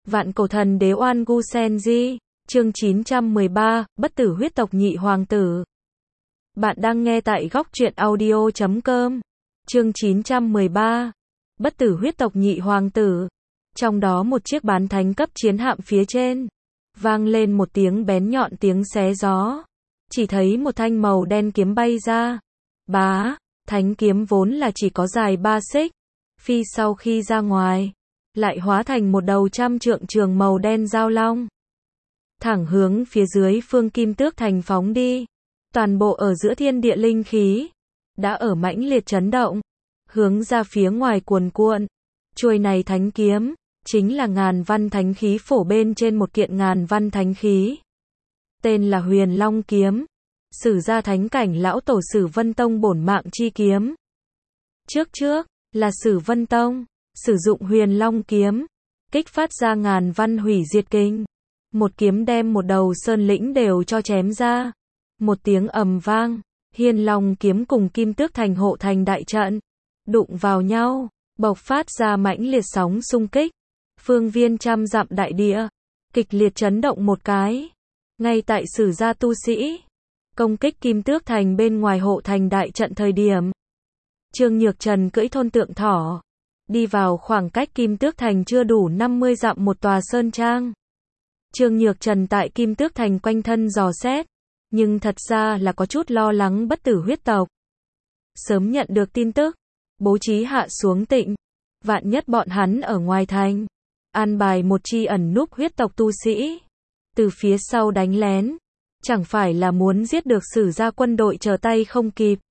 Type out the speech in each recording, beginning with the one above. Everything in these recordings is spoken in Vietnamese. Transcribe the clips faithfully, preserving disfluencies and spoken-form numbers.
Vạn cổ thần đế Oan Gu Senji, chương chín trăm mười ba, bất tử huyết tộc nhị hoàng tử. Bạn đang nghe tại góc truyện audio chấm com. Chương chín trăm mười ba, bất tử huyết tộc nhị hoàng tử. Trong đó một chiếc bán thánh cấp chiến hạm phía trên, vang lên một tiếng bén nhọn, tiếng xé gió. Chỉ thấy một thanh màu đen kiếm bay ra. Bá, thánh kiếm vốn là chỉ có dài ba xích, phi sau khi ra ngoài, lại hóa thành một đầu trăm trượng trường màu đen giao long. Thẳng hướng phía dưới phương Kim Tước Thành phóng đi. Toàn bộ ở giữa thiên địa linh khí đã ở mãnh liệt chấn động, hướng ra phía ngoài cuồn cuộn. Chuôi này thánh kiếm chính là ngàn văn thánh khí phổ bên trên một kiện ngàn văn thánh khí. Tên là Huyền Long kiếm, sử gia thánh cảnh lão tổ Sử Vân Tông bổn mạng chi kiếm. Trước trước là Sử Vân Tông sử dụng Huyền Long kiếm, kích phát ra ngàn văn hủy diệt kinh. Một kiếm đem một đầu sơn lĩnh đều cho chém ra. Một tiếng ầm vang, Hiên Long kiếm cùng Kim Tước Thành hộ thành đại trận đụng vào nhau, bộc phát ra mãnh liệt sóng xung kích. Phương viên trăm dặm đại địa kịch liệt chấn động một cái. Ngay tại Sử gia tu sĩ công kích Kim Tước Thành bên ngoài hộ thành đại trận thời điểm, Trương Nhược Trần cưỡi thôn tượng thỏ đi vào khoảng cách Kim Tước Thành chưa đủ năm mươi dặm một tòa sơn trang. Trương Nhược Trần tại Kim Tước Thành quanh thân dò xét, nhưng thật ra là có chút lo lắng bất tử huyết tộc. Sớm nhận được tin tức, bố trí hạ xuống tịnh, vạn nhất bọn hắn ở ngoài thành, an bài một chi ẩn núp huyết tộc tu sĩ, từ phía sau đánh lén, chẳng phải là muốn giết được Sử gia quân đội trở tay không kịp.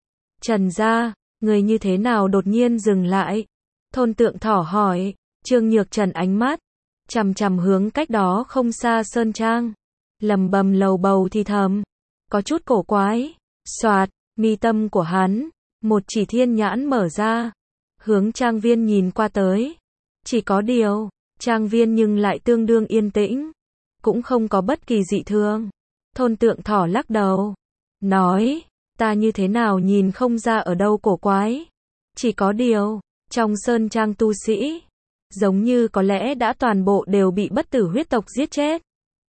Trần gia, người như thế nào đột nhiên dừng lại? Thôn tượng thỏ hỏi. Trương Nhược Trần ánh mắt chằm chằm hướng cách đó không xa sơn trang, lầm bầm lầu bầu thì thầm, có chút cổ quái. Soạt, mi tâm của hắn, một chỉ thiên nhãn mở ra, hướng trang viên nhìn qua tới. Chỉ có điều, trang viên nhưng lại tương đương yên tĩnh, cũng không có bất kỳ dị thường. Thôn tượng thỏ lắc đầu, nói, ta như thế nào nhìn không ra ở đâu cổ quái. Chỉ có điều, trong sơn trang tu sĩ, giống như có lẽ đã toàn bộ đều bị bất tử huyết tộc giết chết.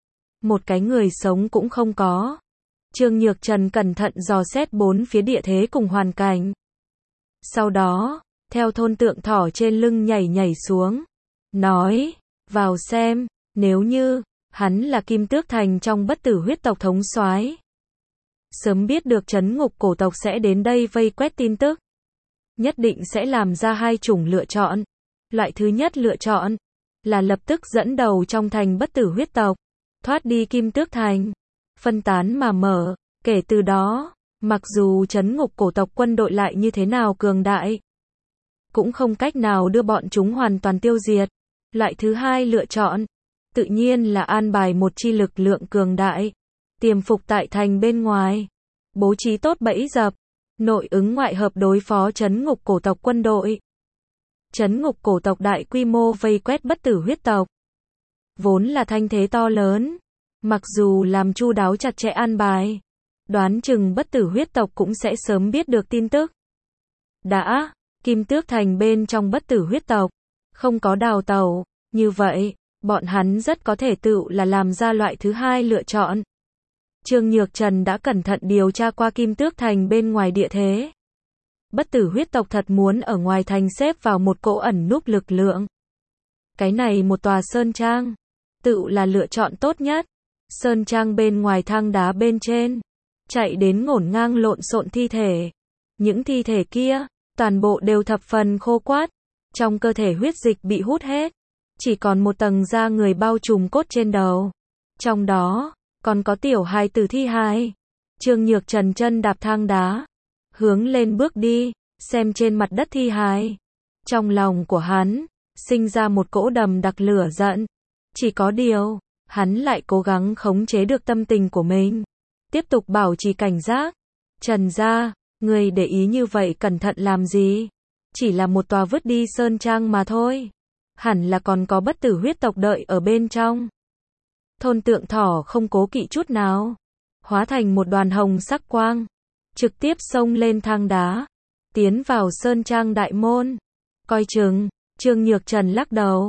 Một cái người sống cũng không có. Trương Nhược Trần cẩn thận dò xét bốn phía địa thế cùng hoàn cảnh. Sau đó, theo thôn tượng thỏ trên lưng nhảy nhảy xuống, nói, vào xem, nếu như hắn là Kim Tước Thành trong bất tử huyết tộc thống soái, sớm biết được trấn ngục cổ tộc sẽ đến đây vây quét tin tức, nhất định sẽ làm ra hai chủng lựa chọn. Loại thứ nhất lựa chọn là lập tức dẫn đầu trong thành bất tử huyết tộc, thoát đi Kim Tước Thành, phân tán mà mở. Kể từ đó, mặc dù trấn ngục cổ tộc quân đội lại như thế nào cường đại, cũng không cách nào đưa bọn chúng hoàn toàn tiêu diệt. Loại thứ hai lựa chọn, tự nhiên là an bài một chi lực lượng cường đại, tiềm phục tại thành bên ngoài, bố trí tốt bẫy dập, nội ứng ngoại hợp đối phó trấn ngục cổ tộc quân đội. Trấn ngục cổ tộc đại quy mô vây quét bất tử huyết tộc, vốn là thanh thế to lớn, mặc dù làm chu đáo chặt chẽ an bài, đoán chừng bất tử huyết tộc cũng sẽ sớm biết được tin tức. Đã, Kim Tước Thành bên trong bất tử huyết tộc không có đào tẩu, như vậy, bọn hắn rất có thể tự là làm ra loại thứ hai lựa chọn. Trương Nhược Trần đã cẩn thận điều tra qua Kim Tước Thành bên ngoài địa thế. Bất tử huyết tộc thật muốn ở ngoài thành xếp vào một cỗ ẩn núp lực lượng. Cái này một tòa sơn trang, tự là lựa chọn tốt nhất. Sơn trang bên ngoài thang đá bên trên, chạy đến ngổn ngang lộn xộn thi thể. Những thi thể kia, toàn bộ đều thập phần khô quát, trong cơ thể huyết dịch bị hút hết, chỉ còn một tầng da người bao trùm cốt trên đầu. Trong đó, còn có tiểu hài tử thi hài. Trương Nhược Trần chân đạp thang đá, hướng lên bước đi, xem trên mặt đất thi hài. Trong lòng của hắn, sinh ra một cỗ đầm đặc lửa giận. Chỉ có điều, hắn lại cố gắng khống chế được tâm tình của mình, tiếp tục bảo trì cảnh giác. Trần gia, người để ý như vậy cẩn thận làm gì? Chỉ là một tòa vứt đi sơn trang mà thôi. Hẳn là còn có bất tử huyết tộc đợi ở bên trong. Thôn tượng thỏ không cố kỵ chút nào, hóa thành một đoàn hồng sắc quang, trực tiếp xông lên thang đá, tiến vào sơn trang đại môn. Coi chừng. Trương Nhược Trần lắc đầu,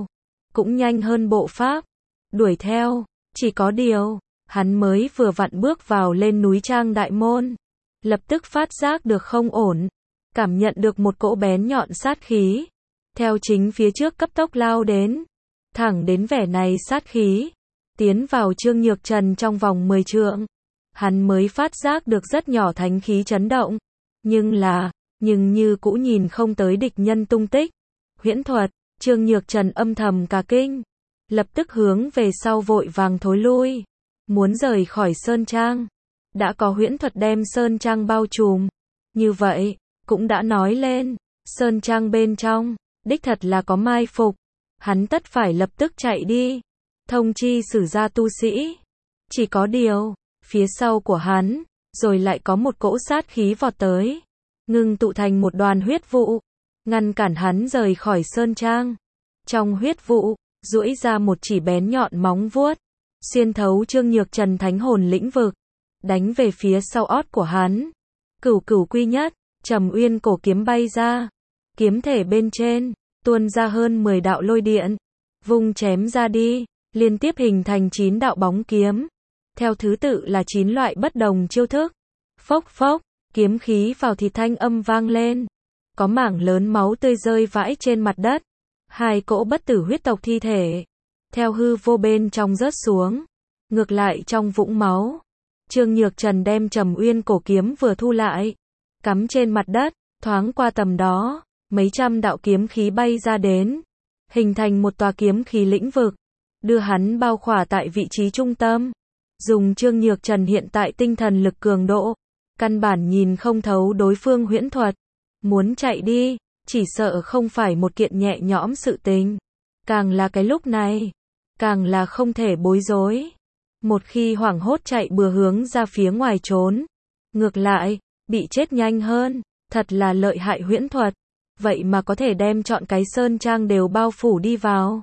cũng nhanh hơn bộ pháp, đuổi theo, chỉ có điều, hắn mới vừa vặn bước vào lên núi Trang Đại Môn, lập tức phát giác được không ổn, cảm nhận được một cỗ bén nhọn sát khí, theo chính phía trước cấp tốc lao đến, thẳng đến vẻ này sát khí, tiến vào Trương Nhược Trần trong vòng mười trượng, hắn mới phát giác được rất nhỏ thánh khí chấn động, nhưng là, nhưng như cũ nhìn không tới địch nhân tung tích. Huyễn thuật, Trương Nhược Trần âm thầm cả kinh, lập tức hướng về sau vội vàng thối lui, muốn rời khỏi Sơn Trang. Đã có huyễn thuật đem Sơn Trang bao trùm, như vậy, cũng đã nói lên, Sơn Trang bên trong, đích thật là có mai phục, hắn tất phải lập tức chạy đi, thông chi sử gia tu sĩ. Chỉ có điều, phía sau của hắn, rồi lại có một cỗ sát khí vọt tới, ngưng tụ thành một đoàn huyết vụ, ngăn cản hắn rời khỏi Sơn Trang. Trong huyết vụ, duỗi ra một chỉ bén nhọn móng vuốt, xuyên thấu Trương Nhược Trần thánh hồn lĩnh vực, đánh về phía sau ót của hắn. Cửu cửu quy nhất, Trầm Uyên cổ kiếm bay ra, kiếm thể bên trên, tuôn ra hơn mười đạo lôi điện, vung chém ra đi, liên tiếp hình thành chín đạo bóng kiếm, theo thứ tự là chín loại bất đồng chiêu thức. Phốc phốc, kiếm khí vào thì thanh âm vang lên, có mảng lớn máu tươi rơi vãi trên mặt đất, hai cỗ bất tử huyết tộc thi thể, theo hư vô bên trong rớt xuống, ngược lại trong vũng máu. Trương Nhược Trần đem Trầm Uyên cổ kiếm vừa thu lại, cắm trên mặt đất, thoáng qua tầm đó, mấy trăm đạo kiếm khí bay ra đến, hình thành một tòa kiếm khí lĩnh vực, đưa hắn bao khỏa tại vị trí trung tâm. Dùng Trương Nhược Trần hiện tại tinh thần lực cường độ, căn bản nhìn không thấu đối phương huyễn thuật, muốn chạy đi, chỉ sợ không phải một kiện nhẹ nhõm sự tình. Càng là cái lúc này, càng là không thể bối rối. Một khi hoảng hốt chạy bừa hướng ra phía ngoài trốn, ngược lại, bị chết nhanh hơn, thật là lợi hại huyễn thuật, vậy mà có thể đem trọn cái Sơn Trang đều bao phủ đi vào.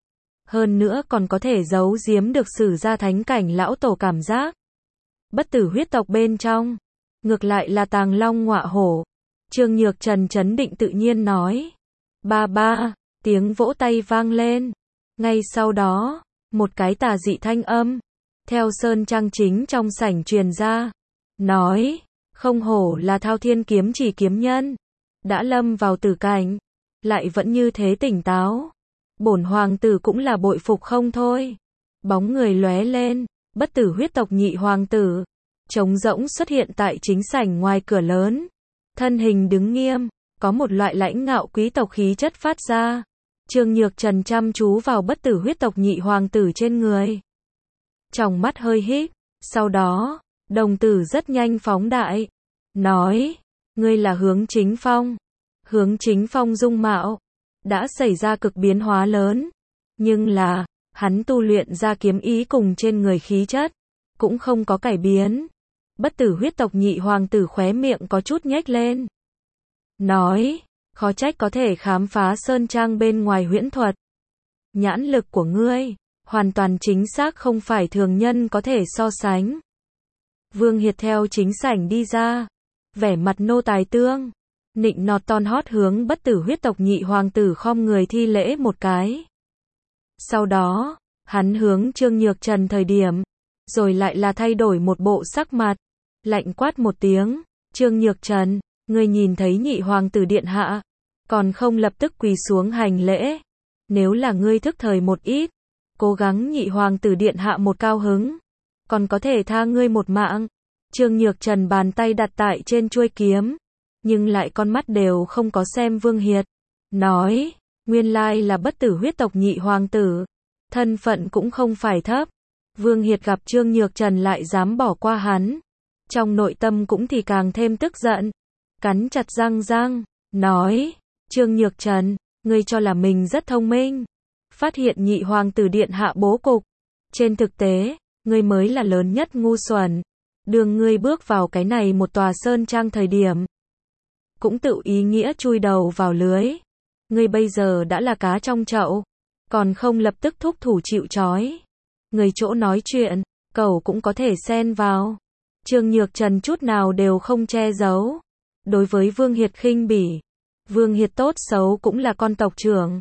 Hơn nữa còn có thể giấu giếm được sử gia thánh cảnh lão tổ cảm giác. Bất tử huyết tộc bên trong, ngược lại là tàng long ngọa hổ. Trương Nhược Trần trấn định tự nhiên nói. Ba ba, tiếng vỗ tay vang lên. Ngay sau đó, một cái tà dị thanh âm, theo Sơn Trang chính trong sảnh truyền ra, nói, không hổ là Thao Thiên kiếm chỉ kiếm nhân, đã lâm vào tử cảnh, lại vẫn như thế tỉnh táo. Bổn hoàng tử cũng là bội phục không thôi. Bóng người lóe lên, bất tử huyết tộc nhị hoàng tử, trống rỗng xuất hiện tại chính sảnh ngoài cửa lớn. Thân hình đứng nghiêm, có một loại lãnh ngạo quý tộc khí chất phát ra. Trương Nhược Trần chăm chú vào bất tử huyết tộc nhị hoàng tử trên người. Trong mắt hơi híp, sau đó, đồng tử rất nhanh phóng đại. Nói, ngươi là Hướng Chính Phong. Hướng Chính Phong dung mạo đã xảy ra cực biến hóa lớn, nhưng là, hắn tu luyện ra kiếm ý cùng trên người khí chất, cũng không có cải biến. Bất tử huyết tộc nhị hoàng tử khóe miệng có chút nhếch lên. Nói, khó trách có thể khám phá Sơn Trang bên ngoài huyễn thuật. Nhãn lực của ngươi, hoàn toàn chính xác không phải thường nhân có thể so sánh. Vương Hiệt theo chính sảnh đi ra, vẻ mặt nô tài tương, nịnh nọt ton hót hướng bất tử huyết tộc nhị hoàng tử khom người thi lễ một cái. Sau đó, hắn hướng Trương Nhược Trần thời điểm, rồi lại là thay đổi một bộ sắc mặt, lạnh quát một tiếng, Trương Nhược Trần, ngươi nhìn thấy nhị hoàng tử điện hạ, còn không lập tức quỳ xuống hành lễ. Nếu là ngươi thức thời một ít, cố gắng nhị hoàng tử điện hạ một cao hứng, còn có thể tha ngươi một mạng. Trương Nhược Trần bàn tay đặt tại trên chuôi kiếm, nhưng lại con mắt đều không có xem Vương Hiệt. Nói, nguyên lai là bất tử huyết tộc nhị hoàng tử, thân phận cũng không phải thấp. Vương Hiệt gặp Trương Nhược Trần lại dám bỏ qua hắn, trong nội tâm cũng thì càng thêm tức giận, cắn chặt răng răng, nói, Trương Nhược Trần, ngươi cho là mình rất thông minh, phát hiện nhị hoàng tử điện hạ bố cục, trên thực tế, ngươi mới là lớn nhất ngu xuẩn. Đường ngươi bước vào cái này một tòa Sơn Trang thời điểm, cũng tự ý nghĩa chui đầu vào lưới. Ngươi bây giờ đã là cá trong chậu, còn không lập tức thúc thủ chịu trói. Người chỗ nói chuyện, cẩu cũng có thể xen vào. Trương Nhược Trần chút nào đều không che giấu. Đối với Vương Hiệt khinh bỉ, Vương Hiệt tốt xấu cũng là con tộc trưởng,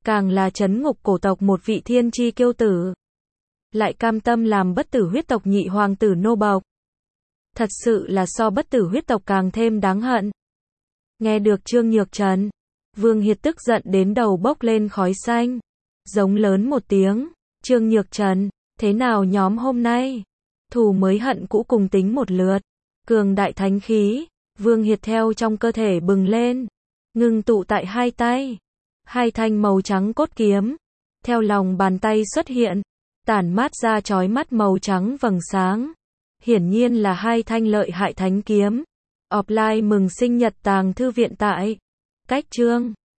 càng là trấn ngục cổ tộc một vị thiên chi kiêu tử. Lại cam tâm làm bất tử huyết tộc nhị hoàng tử nô bộc. Thật sự là so bất tử huyết tộc càng thêm đáng hận. Nghe được Trương Nhược Trần, Vương Hiệt tức giận đến đầu bốc lên khói xanh. Giống lớn một tiếng, Trương Nhược Trần, thế nào nhóm hôm nay? Thù mới hận cũ cùng tính một lượt. Cường đại thánh khí, Vương Hiệt theo trong cơ thể bừng lên, ngưng tụ tại hai tay. Hai thanh màu trắng cốt kiếm, theo lòng bàn tay xuất hiện, tản mát ra chói mắt màu trắng vầng sáng. Hiển nhiên là hai thanh lợi hại thánh kiếm. Offline mừng sinh nhật Tàng Thư Viện tại Cách Chương.